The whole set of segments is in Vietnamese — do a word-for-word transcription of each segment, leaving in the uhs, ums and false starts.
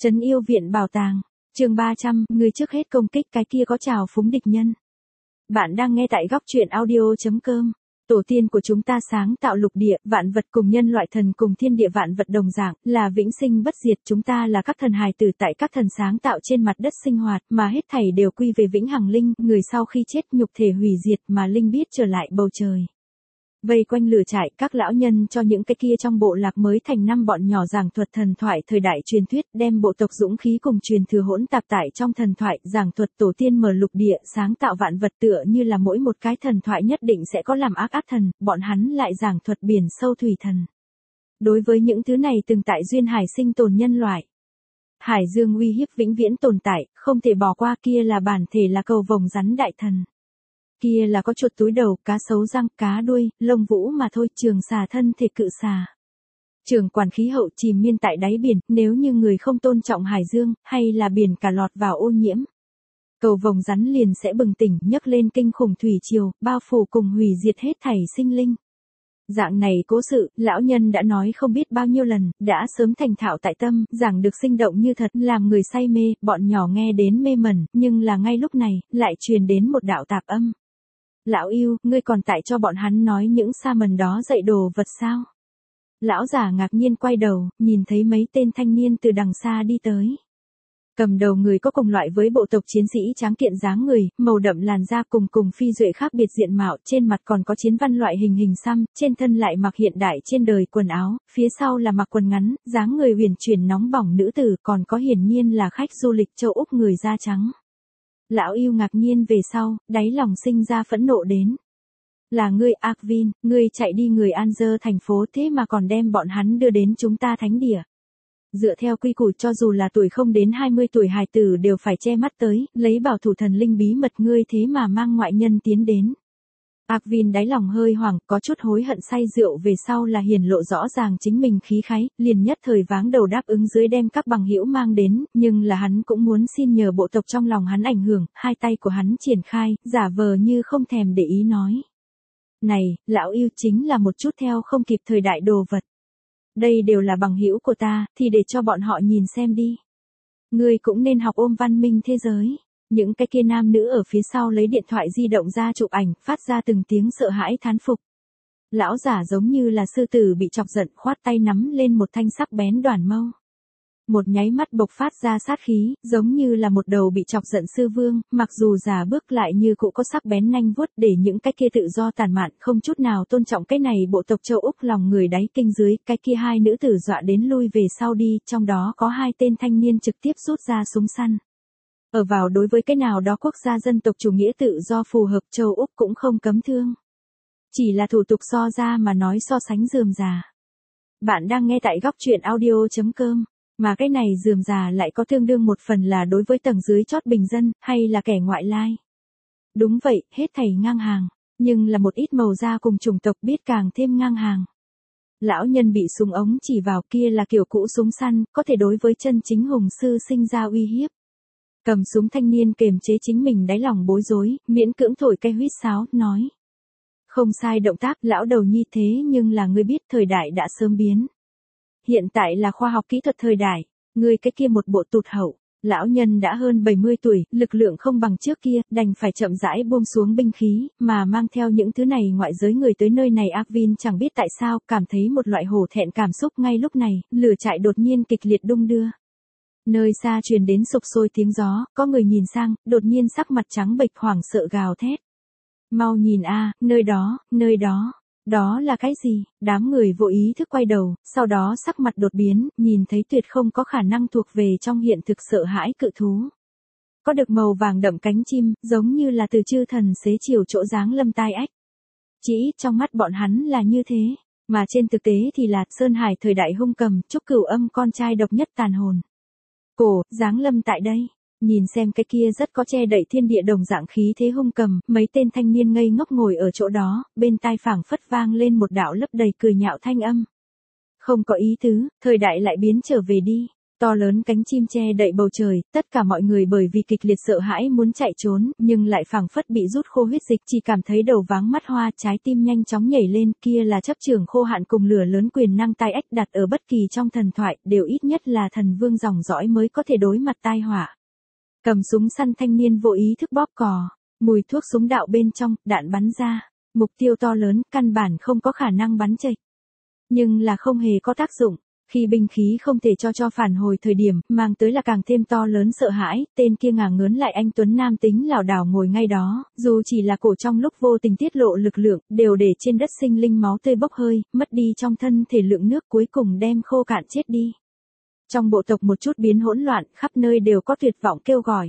Trấn yêu viện bảo tàng. Chương ba trăm, người trước hết công kích cái kia có trào phúng địch nhân. Bạn đang nghe tại góc truyện audio chấm com. Tổ tiên của chúng ta sáng tạo lục địa, vạn vật cùng nhân loại thần cùng thiên địa vạn vật đồng dạng, là vĩnh sinh bất diệt. Chúng ta là các thần hài tử tại các thần sáng tạo trên mặt đất sinh hoạt, mà hết thảy đều quy về vĩnh hằng linh, người sau khi chết nhục thể hủy diệt mà linh biết trở lại bầu trời. Vây quanh lửa trại, các lão nhân cho những cái kia trong bộ lạc mới thành năm bọn nhỏ giảng thuật thần thoại thời đại truyền thuyết, đem bộ tộc dũng khí cùng truyền thừa hỗn tạp tại trong thần thoại, giảng thuật tổ tiên mở lục địa, sáng tạo vạn vật tựa như là mỗi một cái thần thoại nhất định sẽ có làm ác ác thần, bọn hắn lại giảng thuật biển sâu thủy thần. Đối với những thứ này từng tại duyên hải sinh tồn nhân loại, hải dương uy hiếp vĩnh viễn tồn tại, không thể bỏ qua, kia là bản thể là cầu vồng rắn đại thần. Kia là có chuột túi đầu, cá sấu răng, cá đuôi, lông vũ mà thôi, trường xà thân thể cự xà. Trường quản khí hậu chìm miên tại đáy biển, nếu như người không tôn trọng hải dương, hay là biển cả lọt vào ô nhiễm. Cầu vồng rắn liền sẽ bừng tỉnh, nhấc lên kinh khủng thủy triều, bao phủ cùng hủy diệt hết thảy sinh linh. Dạng này cố sự, lão nhân đã nói không biết bao nhiêu lần, đã sớm thành thạo tại tâm, giảng được sinh động như thật, làm người say mê, bọn nhỏ nghe đến mê mẩn, nhưng là ngay lúc này, lại truyền đến một đạo tạp âm. Lão yêu, ngươi còn tại cho bọn hắn nói những sa mần đó dạy đồ vật sao? Lão giả ngạc nhiên quay đầu, nhìn thấy mấy tên thanh niên từ đằng xa đi tới. Cầm đầu người có cùng loại với bộ tộc chiến sĩ tráng kiện dáng người, màu đậm làn da cùng cùng phi duệ khác biệt diện mạo, trên mặt còn có chiến văn loại hình hình xăm, trên thân lại mặc hiện đại trên đời quần áo, phía sau là mặc quần ngắn, dáng người huyền chuyển nóng bỏng nữ tử, còn có hiển nhiên là khách du lịch châu Úc người da trắng. Lão yêu ngạc nhiên về sau, đáy lòng sinh ra phẫn nộ đến. Là ngươi Arvin, ngươi chạy đi người An-dơ thành phố thế mà còn đem bọn hắn đưa đến chúng ta thánh địa. Dựa theo quy củ cho dù là tuổi không đến hai mươi tuổi hài tử đều phải che mắt tới, lấy bảo thủ thần linh bí mật, ngươi thế mà mang ngoại nhân tiến đến. Arvin đáy lòng hơi hoảng, có chút hối hận say rượu về sau là hiển lộ rõ ràng chính mình khí khái, liền nhất thời váng đầu đáp ứng dưới đem các bằng hữu mang đến, nhưng là hắn cũng muốn xin nhờ bộ tộc trong lòng hắn ảnh hưởng, hai tay của hắn triển khai, giả vờ như không thèm để ý nói. Này, lão yêu chính là một chút theo không kịp thời đại đồ vật. Đây đều là bằng hữu của ta, thì để cho bọn họ nhìn xem đi. Ngươi cũng nên học ôm văn minh thế giới. Những cái kia nam nữ ở phía sau lấy điện thoại di động ra chụp ảnh, phát ra từng tiếng sợ hãi thán phục. Lão giả giống như là sư tử bị chọc giận, khoát tay nắm lên một thanh sắc bén đoàn mâu. Một nháy mắt bộc phát ra sát khí, giống như là một đầu bị chọc giận sư vương, mặc dù già bước lại như cụ có sắc bén nanh vuốt, để những cái kia tự do tàn mạn không chút nào tôn trọng cái này bộ tộc châu Úc lòng người đáy kinh dưới, cái kia hai nữ tử dọa đến lui về sau đi, trong đó có hai tên thanh niên trực tiếp rút ra súng săn. Ở vào đối với cái nào đó quốc gia dân tộc chủ nghĩa tự do phù hợp châu Úc cũng không cấm thương. Chỉ là thủ tục so ra mà nói so sánh rườm rà. Bạn đang nghe tại góc truyện audio chấm com, mà cái này rườm rà lại có tương đương một phần là đối với tầng dưới chót bình dân, hay là kẻ ngoại lai. Đúng vậy, hết thảy ngang hàng, nhưng là một ít màu da cùng chủng tộc biết càng thêm ngang hàng. Lão nhân bị súng ống chỉ vào, kia là kiểu cũ súng săn, có thể đối với chân chính hùng sư sinh ra uy hiếp. Cầm súng thanh niên kềm chế chính mình đáy lòng bối rối, miễn cưỡng thổi cây huýt sáo, nói. Không sai động tác, lão đầu nhi, thế nhưng là ngươi biết thời đại đã sớm biến. Hiện tại là khoa học kỹ thuật thời đại, ngươi cái kia một bộ tụt hậu. Lão nhân đã hơn bảy mươi tuổi, lực lượng không bằng trước kia, đành phải chậm rãi buông xuống binh khí, mà mang theo những thứ này ngoại giới người tới nơi này. Arvin chẳng biết tại sao, cảm thấy một loại hổ thẹn cảm xúc ngay lúc này, lửa trại đột nhiên kịch liệt đung đưa. Nơi xa truyền đến sục sôi tiếng gió, có người nhìn sang, đột nhiên sắc mặt trắng bệch hoảng sợ gào thét. Mau nhìn a, nơi đó, nơi đó, đó là cái gì? Đám người vô ý thức quay đầu, sau đó sắc mặt đột biến, nhìn thấy tuyệt không có khả năng thuộc về trong hiện thực sợ hãi cự thú. Có được màu vàng đậm cánh chim, giống như là từ chư thần xế chiều chỗ dáng lâm tai ách. Chỉ trong mắt bọn hắn là như thế, mà trên thực tế thì là Sơn Hải thời đại hung cầm, Trúc Cửu Âm con trai độc nhất tàn hồn. Cổ, giáng lâm tại đây, nhìn xem cái kia rất có che đậy thiên địa đồng dạng khí thế hung cầm, mấy tên thanh niên ngây ngốc ngồi ở chỗ đó, bên tai phảng phất vang lên một đạo lấp đầy cười nhạo thanh âm. Không có ý tứ, thời đại lại biến trở về đi, To lớn cánh chim che đậy bầu trời, tất cả mọi người bởi vì kịch liệt sợ hãi muốn chạy trốn, nhưng lại phảng phất bị rút khô huyết dịch, chỉ cảm thấy đầu váng mắt hoa, trái tim nhanh chóng nhảy lên, kia là chấp trưởng khô hạn cùng lửa lớn quyền năng tai ách đặt ở bất kỳ trong thần thoại, đều ít nhất là thần vương dòng dõi mới có thể đối mặt tai họa. Cầm súng săn thanh niên vô ý thức bóp cò, mùi thuốc súng đạo bên trong, đạn bắn ra, mục tiêu to lớn, căn bản không có khả năng bắn chệch. Nhưng là không hề có tác dụng. Khi binh khí không thể cho cho phản hồi thời điểm, mang tới là càng thêm to lớn sợ hãi, tên kia ngả ngớn lại anh tuấn nam tính lảo đảo ngồi ngay đó, dù chỉ là cổ trong lúc vô tình tiết lộ lực lượng, đều để trên đất sinh linh máu tươi bốc hơi, mất đi trong thân thể lượng nước cuối cùng đem khô cạn chết đi. Trong bộ tộc một chút biến hỗn loạn, khắp nơi đều có tuyệt vọng kêu gọi.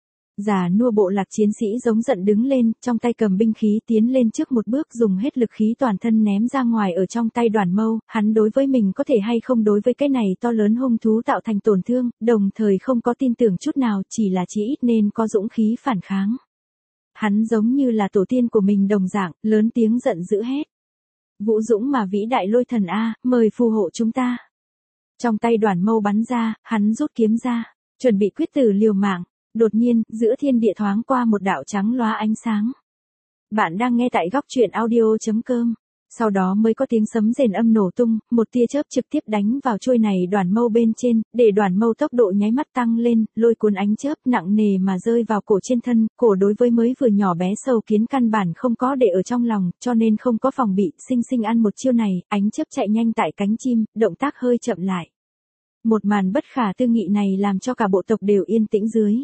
Già nua bộ lạc chiến sĩ giống giận đứng lên, trong tay cầm binh khí tiến lên trước một bước dùng hết lực khí toàn thân ném ra ngoài ở trong tay Đoàn Mâu, hắn đối với mình có thể hay không đối với cái này to lớn hung thú tạo thành tổn thương, đồng thời không có tin tưởng chút nào, chỉ là chí ít nên có dũng khí phản kháng. Hắn giống như là tổ tiên của mình đồng dạng, lớn tiếng giận dữ hét. Vũ dũng mà vĩ đại lôi thần A, mời phù hộ chúng ta. Trong tay Đoàn Mâu bắn ra, hắn rút kiếm ra, chuẩn bị quyết tử liều mạng. Đột nhiên, giữa thiên địa thoáng qua một đạo trắng loá ánh sáng. Bạn đang nghe tại góc truyện audio chấm com. Sau đó mới có tiếng sấm rền âm nổ tung, một tia chớp trực tiếp đánh vào chuôi này Đoàn Mâu bên trên, để Đoàn Mâu tốc độ nháy mắt tăng lên, lôi cuốn ánh chớp nặng nề mà rơi vào cổ trên thân, cổ đối với mới vừa nhỏ bé sâu kiến căn bản không có để ở trong lòng, cho nên không có phòng bị, sinh sinh ăn một chiêu này, ánh chớp chạy nhanh tại cánh chim, động tác hơi chậm lại. Một màn bất khả tư nghị này làm cho cả bộ tộc đều yên tĩnh dưới.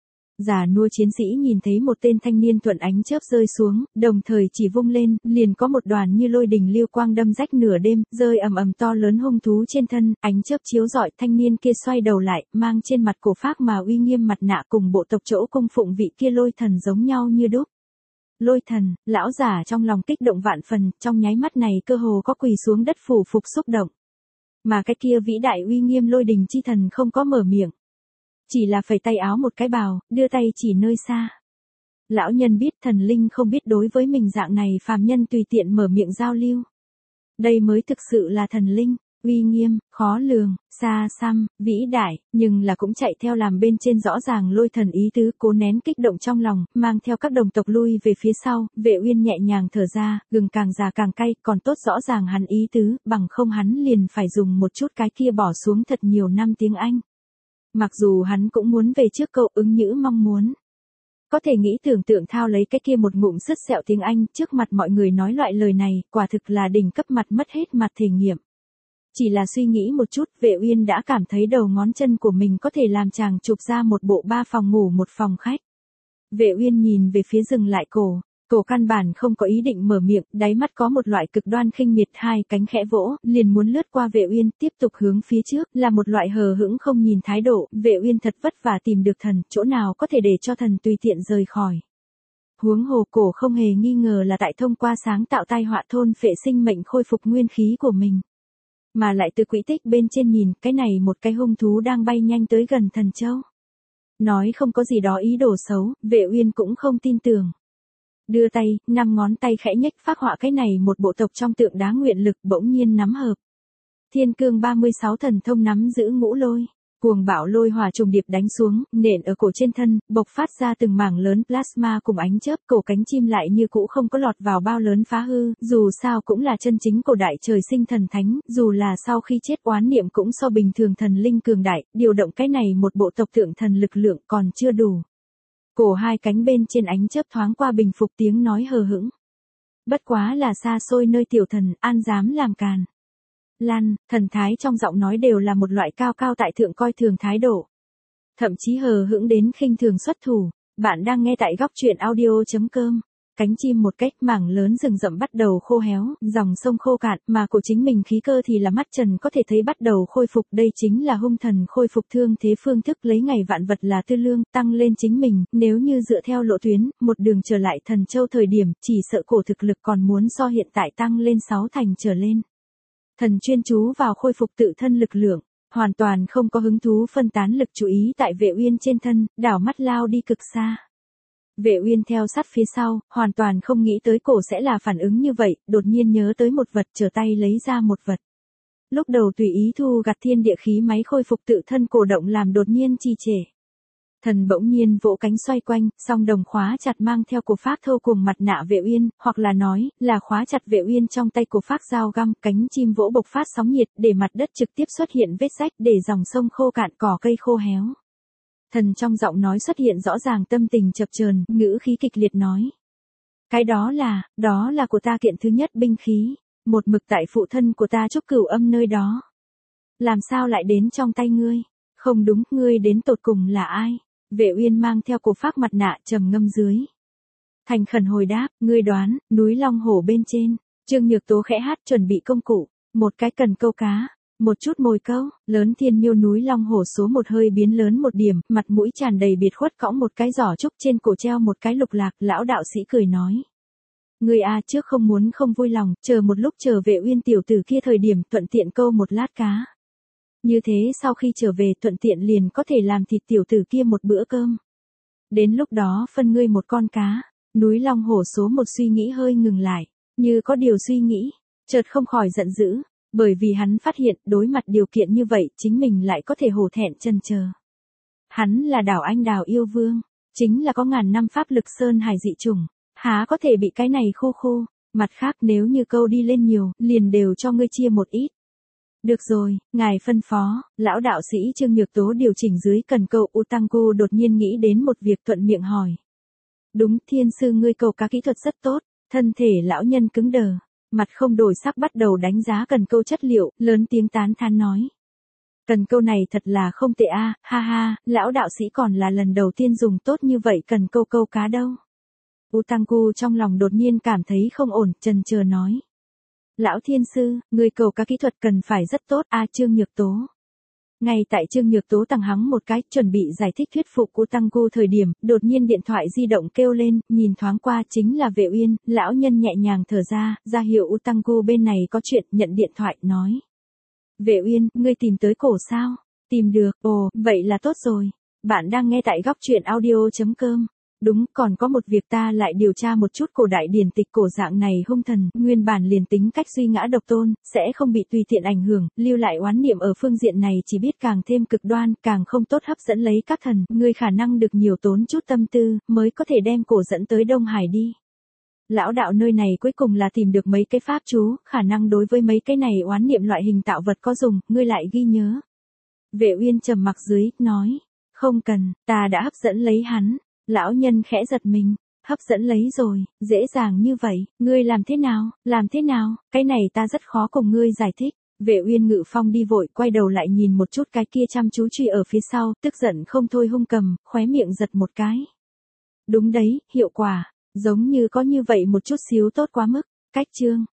Già nua chiến sĩ nhìn thấy một tên thanh niên thuận ánh chớp rơi xuống, đồng thời chỉ vung lên, liền có một đoàn như lôi đình lưu quang đâm rách nửa đêm, rơi ầm ầm to lớn hung thú trên thân, ánh chớp chiếu rọi, thanh niên kia xoay đầu lại, mang trên mặt cổ phác mà uy nghiêm mặt nạ cùng bộ tộc chỗ cung phụng vị kia lôi thần giống nhau như đúc. Lôi thần, lão giả trong lòng kích động vạn phần, trong nháy mắt này cơ hồ có quỳ xuống đất phủ phục xúc động. Mà cái kia vĩ đại uy nghiêm lôi đình chi thần không có mở miệng. Chỉ là phẩy tay áo một cái bào, đưa tay chỉ nơi xa. Lão nhân biết thần linh không biết đối với mình dạng này phàm nhân tùy tiện mở miệng giao lưu. Đây mới thực sự là thần linh, uy nghiêm, khó lường, xa xăm, vĩ đại, nhưng là cũng chạy theo làm bên trên rõ ràng lôi thần ý tứ, cố nén kích động trong lòng, mang theo các đồng tộc lui về phía sau, Vệ Uyên nhẹ nhàng thở ra, gừng càng già càng cay, còn tốt rõ ràng hắn ý tứ, bằng không hắn liền phải dùng một chút cái kia bỏ xuống thật nhiều năm tiếng Anh. Mặc dù hắn cũng muốn về trước câu ứng nhữ mong muốn. Có thể nghĩ tưởng tượng thao lấy cái kia một ngụm sứt sẹo tiếng Anh trước mặt mọi người nói loại lời này, quả thực là đỉnh cấp mặt mất hết mặt thể nghiệm. Chỉ là suy nghĩ một chút, Vệ Uyên đã cảm thấy đầu ngón chân của mình có thể làm chàng chụp ra một bộ ba phòng ngủ một phòng khách. Vệ Uyên nhìn về phía dừng lại cổ. Cổ căn bản không có ý định mở miệng, đáy mắt có một loại cực đoan khinh miệt, hai cánh khẽ vỗ, liền muốn lướt qua Vệ Uyên, tiếp tục hướng phía trước, là một loại hờ hững không nhìn thái độ, Vệ Uyên thật vất vả tìm được thần, chỗ nào có thể để cho thần tùy tiện rời khỏi. Huống hồ cổ không hề nghi ngờ là tại thông qua sáng tạo tai họa thôn phệ sinh mệnh khôi phục nguyên khí của mình. Mà lại từ quỹ tích bên trên nhìn, cái này một cái hung thú đang bay nhanh tới gần thần châu. Nói không có gì đó ý đồ xấu, Vệ Uyên cũng không tin tưởng. Đưa tay, năm ngón tay khẽ nhếch phác họa cái này một bộ tộc trong tượng đá nguyện lực bỗng nhiên nắm hợp. Thiên cương ba mươi sáu thần thông nắm giữ ngũ lôi, cuồng bạo lôi hỏa trùng điệp đánh xuống, nện ở cổ trên thân, bộc phát ra từng mảng lớn plasma cùng ánh chớp, cổ cánh chim lại như cũ không có lọt vào bao lớn phá hư, dù sao cũng là chân chính cổ đại trời sinh thần thánh, dù là sau khi chết oán niệm cũng so bình thường thần linh cường đại, điều động cái này một bộ tộc tượng thần lực lượng còn chưa đủ. Cổ hai cánh bên trên ánh chớp thoáng qua bình phục tiếng nói hờ hững. Bất quá là xa xôi nơi tiểu thần, an dám làm càn. Lan, thần thái trong giọng nói đều là một loại cao cao tại thượng coi thường thái độ. Thậm chí hờ hững đến khinh thường xuất thủ. Bạn đang nghe tại góc truyện audio chấm com. Cánh chim một cách mảng lớn rừng rậm bắt đầu khô héo, dòng sông khô cạn, mà của chính mình khí cơ thì là mắt trần có thể thấy bắt đầu khôi phục. Đây chính là hung thần khôi phục thương thế phương thức lấy ngày vạn vật là tư lương, tăng lên chính mình, nếu như dựa theo lộ tuyến, một đường trở lại thần châu thời điểm, chỉ sợ cổ thực lực còn muốn so hiện tại tăng lên sáu thành trở lên. Thần chuyên chú vào khôi phục tự thân lực lượng, hoàn toàn không có hứng thú phân tán lực chú ý tại Vệ Uyên trên thân, đảo mắt lao đi cực xa. Vệ Uyên theo sát phía sau, hoàn toàn không nghĩ tới cổ sẽ là phản ứng như vậy, đột nhiên nhớ tới một vật, trở tay lấy ra một vật. Lúc đầu tùy ý thu gặt thiên địa khí máy khôi phục tự thân cổ động làm đột nhiên trì trệ. Thần bỗng nhiên vỗ cánh xoay quanh, song đồng khóa chặt mang theo của Phác Thâu cùng mặt nạ Vệ Uyên, hoặc là nói, là khóa chặt Vệ Uyên trong tay của Phác dao găm, cánh chim vỗ bộc phát sóng nhiệt, để mặt đất trực tiếp xuất hiện vết rách, để dòng sông khô cạn, cỏ cây khô héo. Thần trong giọng nói xuất hiện rõ ràng tâm tình chập chờn, ngữ khí kịch liệt nói: "Cái đó là, đó là của ta kiện thứ nhất binh khí, một mực tại phụ thân của ta Trúc Cửu Âm nơi đó. Làm sao lại đến trong tay ngươi? Không đúng, ngươi đến tột cùng là ai?" Vệ Uyên mang theo cổ Phác mặt nạ trầm ngâm dưới. Thành khẩn hồi đáp: "Ngươi đoán, núi Long Hổ bên trên." Trương Nhược Tố khẽ hát chuẩn bị công cụ, một cái cần câu cá, một chút mồi câu, lớn thiên miêu núi Long Hổ số một hơi biến lớn một điểm, mặt mũi tràn đầy biệt khuất cõng một cái giỏ trúc trên cổ treo một cái lục lạc, lão đạo sĩ cười nói: "Ngươi a trước không muốn không vui lòng, chờ một lúc chờ Vệ Uyên tiểu tử kia thời điểm thuận tiện câu một lát cá. Như thế sau khi trở về thuận tiện liền có thể làm thịt tiểu tử kia một bữa cơm. Đến lúc đó phân ngươi một con cá." Núi Long Hổ số một suy nghĩ hơi ngừng lại, như có điều suy nghĩ, chợt không khỏi giận dữ, bởi vì hắn phát hiện đối mặt điều kiện như vậy chính mình lại có thể hổ thẹn chần chờ. Hắn là Đảo Anh Đào yêu vương, chính là có ngàn năm pháp lực sơn hải dị chủng, há có thể bị cái này khô khô, mặt khác nếu như câu đi lên nhiều, liền đều cho ngươi chia một ít. Được rồi, ngài phân phó. Lão đạo sĩ Trương Nhược Tố điều chỉnh dưới cần câu U Tăng Cô đột nhiên nghĩ đến một việc thuận miệng hỏi: "Đúng, thiên sư ngươi câu cá kỹ thuật rất tốt." Thân thể lão nhân cứng đờ, mặt không đổi sắc bắt đầu đánh giá cần câu chất liệu, lớn tiếng tán thán nói: "Cần câu này thật là không tệ a, ha ha, lão đạo sĩ còn là lần đầu tiên dùng tốt như vậy cần câu câu cá đâu." U Tăng Cô trong lòng đột nhiên cảm thấy không ổn, chần chờ nói: "Lão thiên sư, người câu cá kỹ thuật cần phải rất tốt a." Trương Nhược Tố. Ngay tại Trương Nhược Tố tăng hắng một cái, chuẩn bị giải thích thuyết phục U Tăng Cô thời điểm, đột nhiên điện thoại di động kêu lên, nhìn thoáng qua chính là Vệ Uyên, lão nhân nhẹ nhàng thở ra, ra hiệu U Tăng Cô bên này có chuyện, nhận điện thoại, nói: "Vệ Uyên, ngươi tìm tới cổ sao?" "Tìm được." "Ồ, vậy là tốt rồi." Bạn đang nghe tại góc truyện audio chấm com. "Đúng, còn có một việc ta lại điều tra một chút cổ đại điển tịch cổ dạng này hung thần, nguyên bản liền tính cách duy ngã độc tôn, sẽ không bị tùy tiện ảnh hưởng, lưu lại oán niệm ở phương diện này chỉ biết càng thêm cực đoan, càng không tốt hấp dẫn lấy các thần, ngươi khả năng được nhiều tốn chút tâm tư, mới có thể đem cổ dẫn tới Đông Hải đi. Lão đạo nơi này cuối cùng là tìm được mấy cái pháp chú, khả năng đối với mấy cái này oán niệm loại hình tạo vật có dùng, ngươi lại ghi nhớ." Vệ Uyên trầm mặc dưới, nói: "Không cần, ta đã hấp dẫn lấy hắn." Lão nhân khẽ giật mình: "Hấp dẫn lấy rồi, dễ dàng như vậy, ngươi làm thế nào, làm thế nào, cái này ta rất khó cùng ngươi giải thích." Vệ Uyên Ngự Phong đi vội, quay đầu lại nhìn một chút cái kia chăm chú truy ở phía sau, tức giận không thôi hung cầm, khóe miệng giật một cái. Đúng đấy, hiệu quả, giống như có như vậy một chút xíu tốt quá mức. Cách chương